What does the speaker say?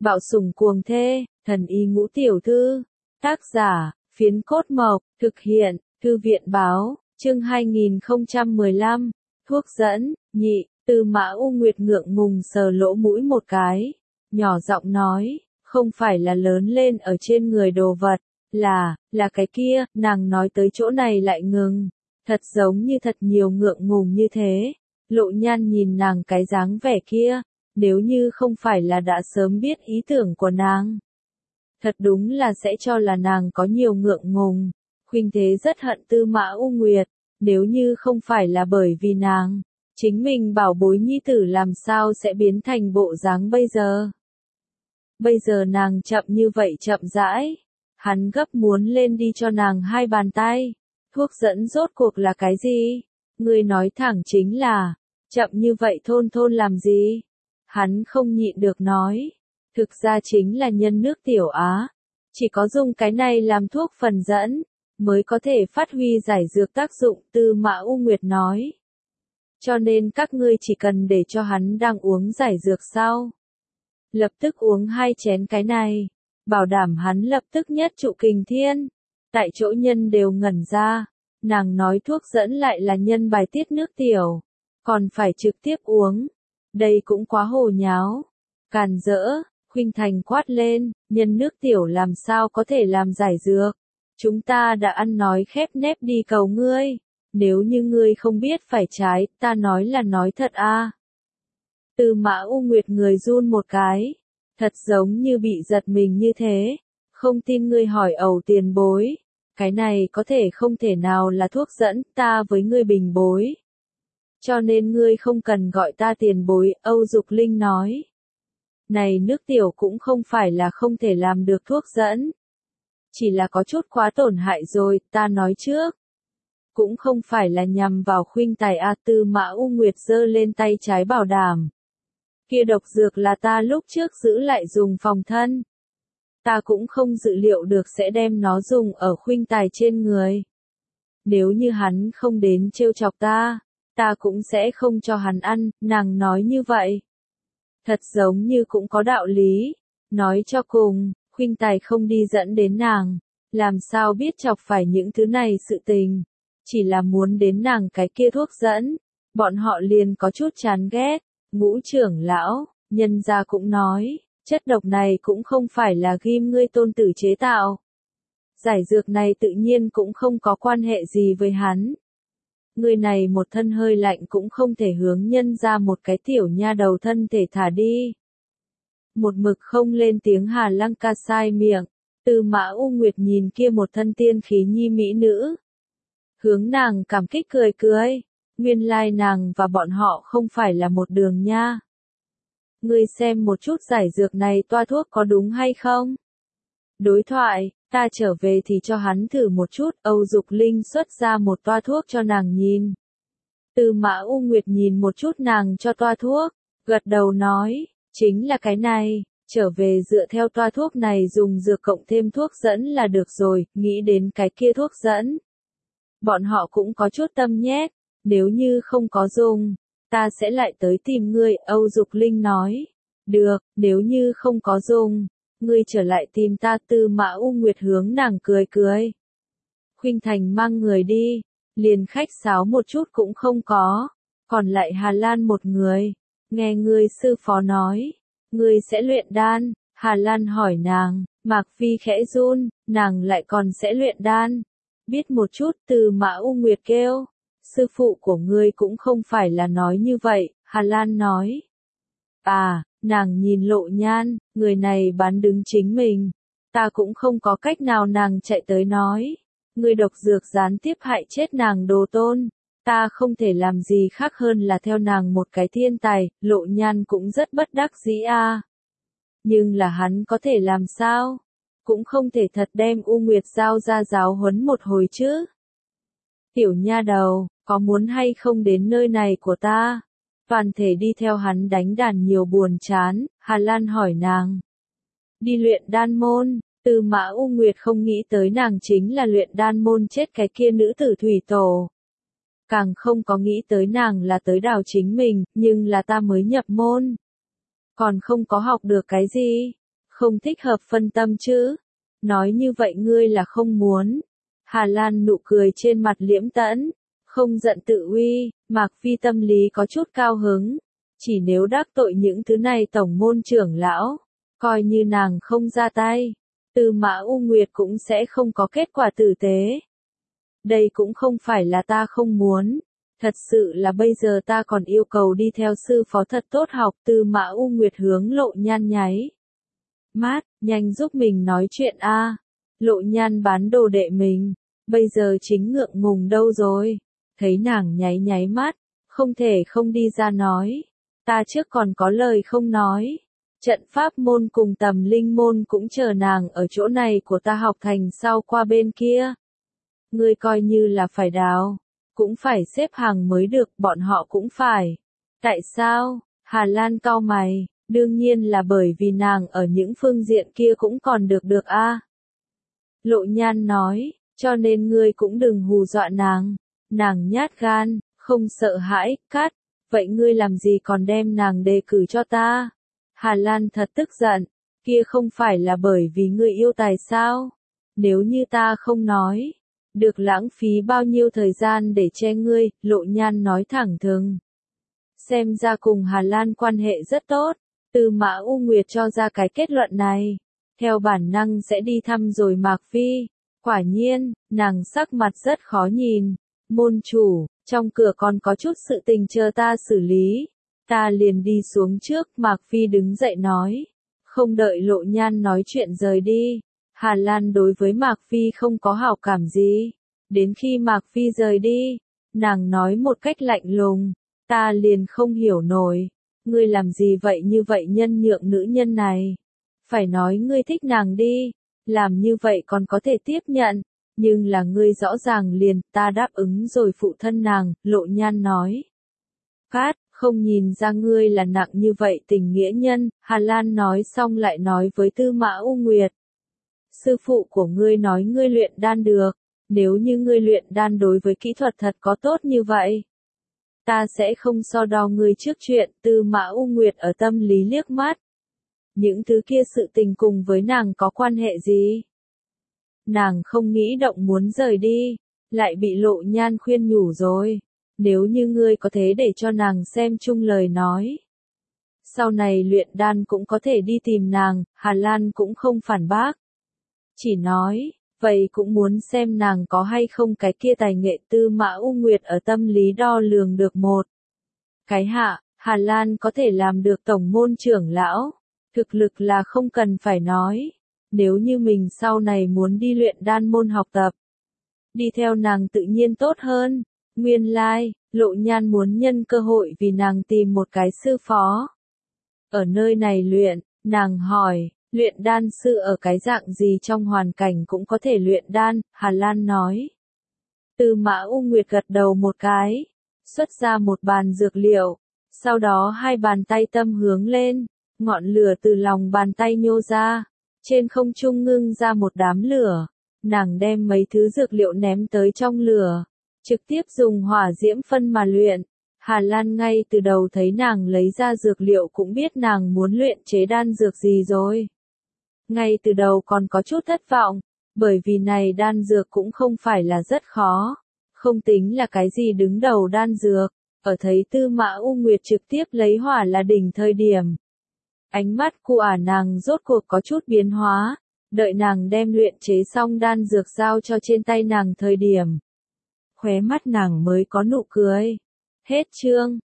Bạo sủng cuồng thê, thần y ngũ tiểu thư. Tác giả, Phiến Cốt Mộc, thực hiện, Thư viện báo, chương 2015, thuốc dẫn, nhị, Tư Mã U Nguyệt ngượng ngùng sờ lỗ mũi một cái, nhỏ giọng nói, không phải là lớn lên ở trên người đồ vật, là cái kia, nàng nói tới chỗ này lại ngừng, thật giống như thật nhiều ngượng ngùng như thế, Lộ Nhan nhìn nàng cái dáng vẻ kia, nếu như không phải là đã sớm biết ý tưởng của nàng. Thật đúng là sẽ cho là nàng có nhiều ngượng ngùng. Khuynh Thế rất hận Tư Mã U Nguyệt, nếu như không phải là bởi vì nàng, chính mình bảo bối nhi tử làm sao sẽ biến thành bộ dáng bây giờ. Bây giờ nàng chậm như vậy chậm rãi, hắn gấp muốn lên đi cho nàng hai bàn tay. Thuốc dẫn rốt cuộc là cái gì? Ngươi nói thẳng chính là, chậm như vậy thôn thôn làm gì? Hắn không nhịn được nói. Thực ra chính là nhân nước tiểu Á. Chỉ có dùng cái này làm thuốc phần dẫn, mới có thể phát huy giải dược tác dụng, Tư Mã U Nguyệt nói. Cho nên các ngươi chỉ cần để cho hắn đang uống giải dược sau. Lập tức uống 2 chén cái này, bảo đảm hắn lập tức nhất trụ kình thiên. Tại chỗ nhân đều ngẩn ra, nàng nói thuốc dẫn lại là nhân bài tiết nước tiểu, còn phải trực tiếp uống. Đây cũng quá hồ nháo, càn rỡ. Khuynh Thành quát lên, nhân nước tiểu làm sao có thể làm giải dược. Chúng ta đã ăn nói khép nép đi cầu ngươi. Nếu như ngươi không biết phải trái, ta nói là nói thật a. Tư Mã U Nguyệt người run một cái. Thật giống như bị giật mình như thế. Không tin ngươi hỏi Ẩu tiền bối. Cái này có thể không thể nào là thuốc dẫn, ta với ngươi bình bối. Cho nên ngươi không cần gọi ta tiền bối, Âu Dục Linh nói. Này nước tiểu cũng không phải là không thể làm được thuốc dẫn. Chỉ là có chút quá tổn hại rồi, ta nói trước. Cũng không phải là nhằm vào Khuynh Tài a. Tư Mã U Nguyệt giơ lên tay trái bảo đảm. Kia độc dược là ta lúc trước giữ lại dùng phòng thân. Ta cũng không dự liệu được sẽ đem nó dùng ở Khuynh Tài trên người. Nếu như hắn không đến trêu chọc ta, ta cũng sẽ không cho hắn ăn, nàng nói như vậy. Thật giống như cũng có đạo lý. Nói cho cùng, Khuynh Tài không đi dẫn đến nàng. Làm sao biết chọc phải những thứ này sự tình. Chỉ là muốn đến nàng cái kia thuốc dẫn. Bọn họ liền có chút chán ghét. Ngũ trưởng lão, nhân gia cũng nói. Chất độc này cũng không phải là ghim ngươi tôn tử chế tạo. Giải dược này tự nhiên cũng không có quan hệ gì với hắn. Người này một thân hơi lạnh cũng không thể hướng nhân ra một cái tiểu nha đầu thân thể thả đi. Một mực không lên tiếng Hà Lăng ca sai miệng, Tư Mã U Nguyệt nhìn kia một thân tiên khí nhi mỹ nữ. Hướng nàng cảm kích cười cười, nguyên lai nàng và bọn họ không phải là một đường nha. Ngươi xem một chút giải dược này toa thuốc có đúng hay không? Đối thoại, ta trở về thì cho hắn thử một chút, Âu Dục Linh xuất ra một toa thuốc cho nàng nhìn. Tư Mã U Nguyệt nhìn một chút nàng cho toa thuốc, gật đầu nói, chính là cái này, trở về dựa theo toa thuốc này dùng dược cộng thêm thuốc dẫn là được rồi, nghĩ đến cái kia thuốc dẫn. Bọn họ cũng có chút tâm nhét, nếu như không có dùng, ta sẽ lại tới tìm ngươi, Âu Dục Linh nói. Được, nếu như không có dùng. Ngươi trở lại tìm ta. Tư Mã U Nguyệt hướng nàng cười cười. Khuynh Thành mang người đi, liền khách sáo một chút cũng không có, còn lại Hà Lan một người. Nghe ngươi sư phó nói, ngươi sẽ luyện đan. Hà Lan hỏi nàng, Mạc Phi khẽ run, nàng lại còn sẽ luyện đan. Biết một chút. Tư Mã U Nguyệt kêu, sư phụ của ngươi cũng không phải là nói như vậy. Hà Lan nói, à. Nàng nhìn Lộ Nhan, người này bán đứng chính mình. Ta cũng không có cách nào. Nàng chạy tới nói. Người độc dược gián tiếp hại chết nàng đồ tôn. Ta không thể làm gì khác hơn là theo nàng một cái thiên tài. Lộ Nhan cũng rất bất đắc dĩ a. Nhưng là hắn có thể làm sao? Cũng không thể thật đem U Nguyệt giao ra giáo huấn một hồi chứ. Tiểu nha đầu, có muốn hay không đến nơi này của ta? Toàn thể đi theo hắn đánh đàn nhiều buồn chán, Hà Lan hỏi nàng. Đi luyện đan môn. Tư Mã U Nguyệt không nghĩ tới nàng chính là luyện đan môn chết cái kia nữ tử thủy tổ. Càng không có nghĩ tới nàng là tới đào chính mình, nhưng là ta mới nhập môn. Còn không có học được cái gì. Không thích hợp phân tâm chứ? Nói như vậy ngươi là không muốn. Hà Lan nụ cười trên mặt liễm tẫn, không giận tự uy, Mạc Phi tâm lý có chút cao hứng. Chỉ nếu đắc tội những thứ này tổng môn trưởng lão, coi như nàng không ra tay, Tư Mã U Nguyệt cũng sẽ không có kết quả tử tế. Đây cũng không phải là ta không muốn, thật sự là bây giờ ta còn yêu cầu đi theo sư phó thật tốt học. Tư Mã U Nguyệt hướng Lộ Nhan nháy mắt, nhanh giúp mình nói chuyện a. Lộ Nhan bán đồ đệ mình, bây giờ chính ngượng ngùng đâu rồi. Thấy nàng nháy nháy mắt, không thể không đi ra nói. Ta trước còn có lời không nói. Trận pháp môn cùng tầm linh môn cũng chờ nàng ở chỗ này của ta học thành sau qua bên kia. Ngươi coi như là phải đào, cũng phải xếp hàng mới được, bọn họ cũng phải. Tại sao? Hà Lan cau mày, đương nhiên là bởi vì nàng ở những phương diện kia cũng còn được a. Lộ Nhan nói, cho nên ngươi cũng đừng hù dọa nàng. Nàng nhát gan, không sợ hãi, cắt. Vậy ngươi làm gì còn đem nàng đề cử cho ta? Hà Lan thật tức giận, kia không phải là bởi vì ngươi yêu tài sao? Nếu như ta không nói, được lãng phí bao nhiêu thời gian để che ngươi, Lộ Nhan nói thẳng thừng. Xem ra cùng Hà Lan quan hệ rất tốt, Tư Mã U Nguyệt cho ra cái kết luận này. Theo bản năng sẽ đi thăm rồi Mạc Phi. Quả nhiên, nàng sắc mặt rất khó nhìn. Môn chủ, trong cửa còn có chút sự tình chờ ta xử lý. Ta liền đi xuống trước, Mạc Phi đứng dậy nói. Không đợi Lộ Nhan nói chuyện rời đi. Hà Lan đối với Mạc Phi không có hảo cảm gì. Đến khi Mạc Phi rời đi, nàng nói một cách lạnh lùng. Ta liền không hiểu nổi. Ngươi làm gì vậy như vậy nhân nhượng nữ nhân này? Phải nói ngươi thích nàng đi. Làm như vậy còn có thể tiếp nhận. Nhưng là ngươi rõ ràng liền, ta đáp ứng rồi phụ thân nàng, Lộ Nhan nói. Cát, không nhìn ra ngươi là nặng như vậy tình nghĩa nhân, Hà Lan nói xong lại nói với Tư Mã U Nguyệt. Sư phụ của ngươi nói ngươi luyện đan được, nếu như ngươi luyện đan đối với kỹ thuật thật có tốt như vậy. Ta sẽ không so đo ngươi trước chuyện. Tư Mã U Nguyệt ở tâm lý liếc mắt. Những thứ kia sự tình cùng với nàng có quan hệ gì? Nàng không nghĩ động muốn rời đi, lại bị Lộ Nhan khuyên nhủ rồi. Nếu như ngươi có thế để cho nàng xem chung lời nói, sau này luyện đan cũng có thể đi tìm nàng. Hà Lan cũng không phản bác. Chỉ nói, vậy cũng muốn xem nàng có hay không cái kia tài nghệ. Tư Mã U Nguyệt ở tâm lý đo lường được một cái hạ, Hà Lan có thể làm được tổng môn trưởng lão. Thực lực là không cần phải nói. Nếu như mình sau này muốn đi luyện đan môn học tập, đi theo nàng tự nhiên tốt hơn. Nguyên lai, Lộ Nhan muốn nhân cơ hội vì nàng tìm một cái sư phó. Ở nơi này luyện, nàng hỏi, luyện đan sư ở cái dạng gì trong hoàn cảnh cũng có thể luyện đan, Hà Lan nói. Tư Mã U Nguyệt gật đầu một cái, xuất ra một bàn dược liệu, sau đó hai bàn tay tâm hướng lên, ngọn lửa từ lòng bàn tay nhô ra, trên không trung ngưng ra một đám lửa, nàng đem mấy thứ dược liệu ném tới trong lửa, trực tiếp dùng hỏa diễm phân mà luyện. Hà Lan ngay từ đầu thấy nàng lấy ra dược liệu cũng biết nàng muốn luyện chế đan dược gì rồi. Ngay từ đầu còn có chút thất vọng, bởi vì này đan dược cũng không phải là rất khó, không tính là cái gì đứng đầu đan dược, ở thấy Tư Mã U Nguyệt trực tiếp lấy hỏa là đỉnh thời điểm. Ánh mắt của nàng rốt cuộc có chút biến hóa, đợi nàng đem luyện chế xong đan dược giao cho trên tay nàng thời điểm. Khóe mắt nàng mới có nụ cười. Hết chương.